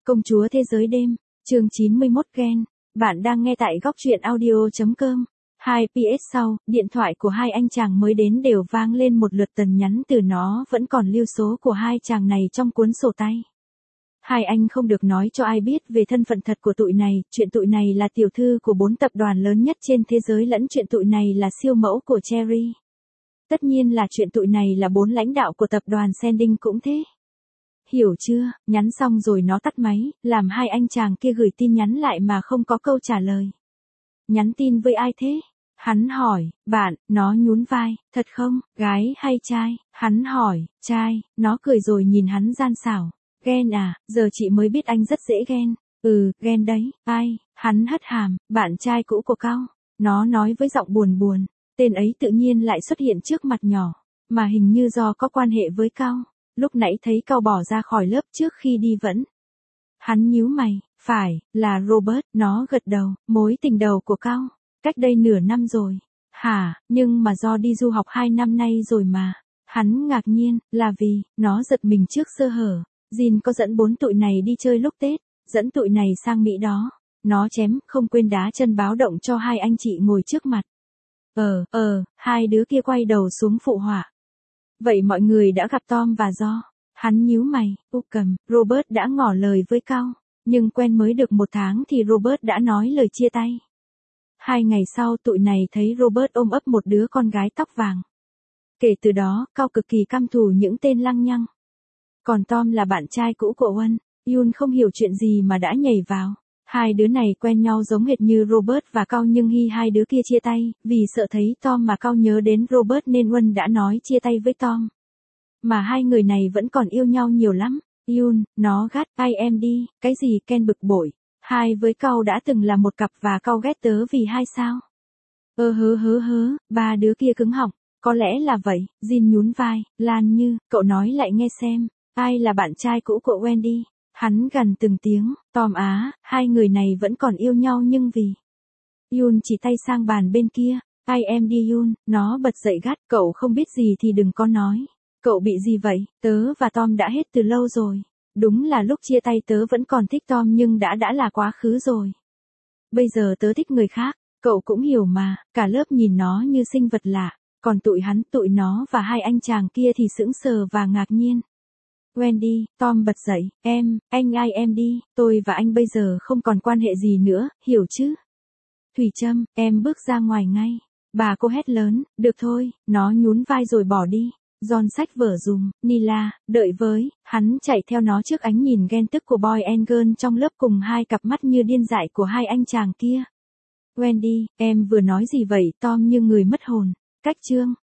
Công chúa thế giới đêm, chương 91 Gen. Bạn đang nghe tại góc truyện audio.com. 2PS sau, điện thoại của hai anh chàng mới đến đều vang lên một lượt tin nhắn từ nó vẫn còn lưu số của hai chàng này trong cuốn sổ tay. Hai anh không được nói cho ai biết về thân phận thật của tụi này, chuyện tụi này là tiểu thư của 4 tập đoàn lớn nhất trên thế giới lẫn chuyện tụi này là siêu mẫu của Cherry. Tất nhiên là chuyện tụi này là 4 lãnh đạo của tập đoàn Sending cũng thế. Hiểu chưa, nhắn xong rồi nó tắt máy, làm hai anh chàng kia gửi tin nhắn lại mà không có câu trả lời. Nhắn tin với ai thế? Hắn hỏi, bạn, nó nhún vai, thật không, gái hay trai? Hắn hỏi, trai, nó cười rồi nhìn hắn gian xảo. Ghen à, giờ chị mới biết anh rất dễ ghen. Ghen đấy, ai? Hắn hất hàm, bạn trai cũ của Cao. Nó nói với giọng buồn buồn, tên ấy tự nhiên lại xuất hiện trước mặt nhỏ, mà hình như do có quan hệ với Cao. Lúc nãy thấy Cao bỏ ra khỏi lớp trước khi đi vẫn. Hắn nhíu mày, phải, là Robert, nó gật đầu, mối tình đầu của Cao. Cách đây nửa năm rồi. Hả, nhưng mà do đi du học 2 năm nay rồi mà. Hắn ngạc nhiên, là vì, nó giật mình trước sơ hở. Jin có dẫn 4 tụi này đi chơi lúc Tết, dẫn tụi này sang Mỹ đó. Nó chém, không quên đá chân báo động cho hai anh chị ngồi trước mặt. Hai đứa kia quay đầu xuống phụ họa. Vậy mọi người đã gặp Tom và Do. Hắn nhíu mày, Robert đã ngỏ lời với Cao, nhưng quen mới được 1 tháng thì Robert đã nói lời chia tay. 2 ngày sau tụi này thấy Robert ôm ấp một đứa con gái tóc vàng. Kể từ đó, Cao cực kỳ căm thù những tên lăng nhăng. Còn Tom là bạn trai cũ của Won, Yoon không hiểu chuyện gì mà đã nhảy vào. Hai đứa này quen nhau giống hệt như Robert và Cao nhưng hai đứa kia chia tay, vì sợ thấy Tom mà Cao nhớ đến Robert nên Won đã nói chia tay với Tom. Mà hai người này vẫn còn yêu nhau nhiều lắm. Yoon, nó gắt, em đi, cái gì Ken bực bội. Hai với Cao đã từng là một cặp và Cao ghét tớ vì hai sao. Ba đứa kia cứng họng, có lẽ là vậy, Jin nhún vai, Lan Như, cậu nói lại nghe xem, ai là bạn trai cũ của Wendy. Hắn gằn từng tiếng, Tom á, hai người này vẫn còn yêu nhau nhưng vì. Yoon chỉ tay sang bàn bên kia, em đi Yoon, nó bật dậy gắt, cậu không biết gì thì đừng có nói. Cậu bị gì vậy, tớ và Tom đã hết từ lâu rồi. Đúng là lúc chia tay tớ vẫn còn thích Tom nhưng đã là quá khứ rồi. Bây giờ tớ thích người khác, cậu cũng hiểu mà, cả lớp nhìn nó như sinh vật lạ, còn tụi nó và hai anh chàng kia thì sững sờ và ngạc nhiên. Wendy, Tom bật dậy, anh ai em đi, tôi và anh bây giờ không còn quan hệ gì nữa, hiểu chứ? Thủy Trâm, em bước ra ngoài ngay. Bà cô hét lớn, được thôi, nó nhún vai rồi bỏ đi. John xách vở dùm, Nila, đợi với, hắn chạy theo nó trước ánh nhìn ghen tức của boy and girl trong lớp cùng hai cặp mắt như điên dại của hai anh chàng kia. Wendy, em vừa nói gì vậy? Tom như người mất hồn. Cách chương.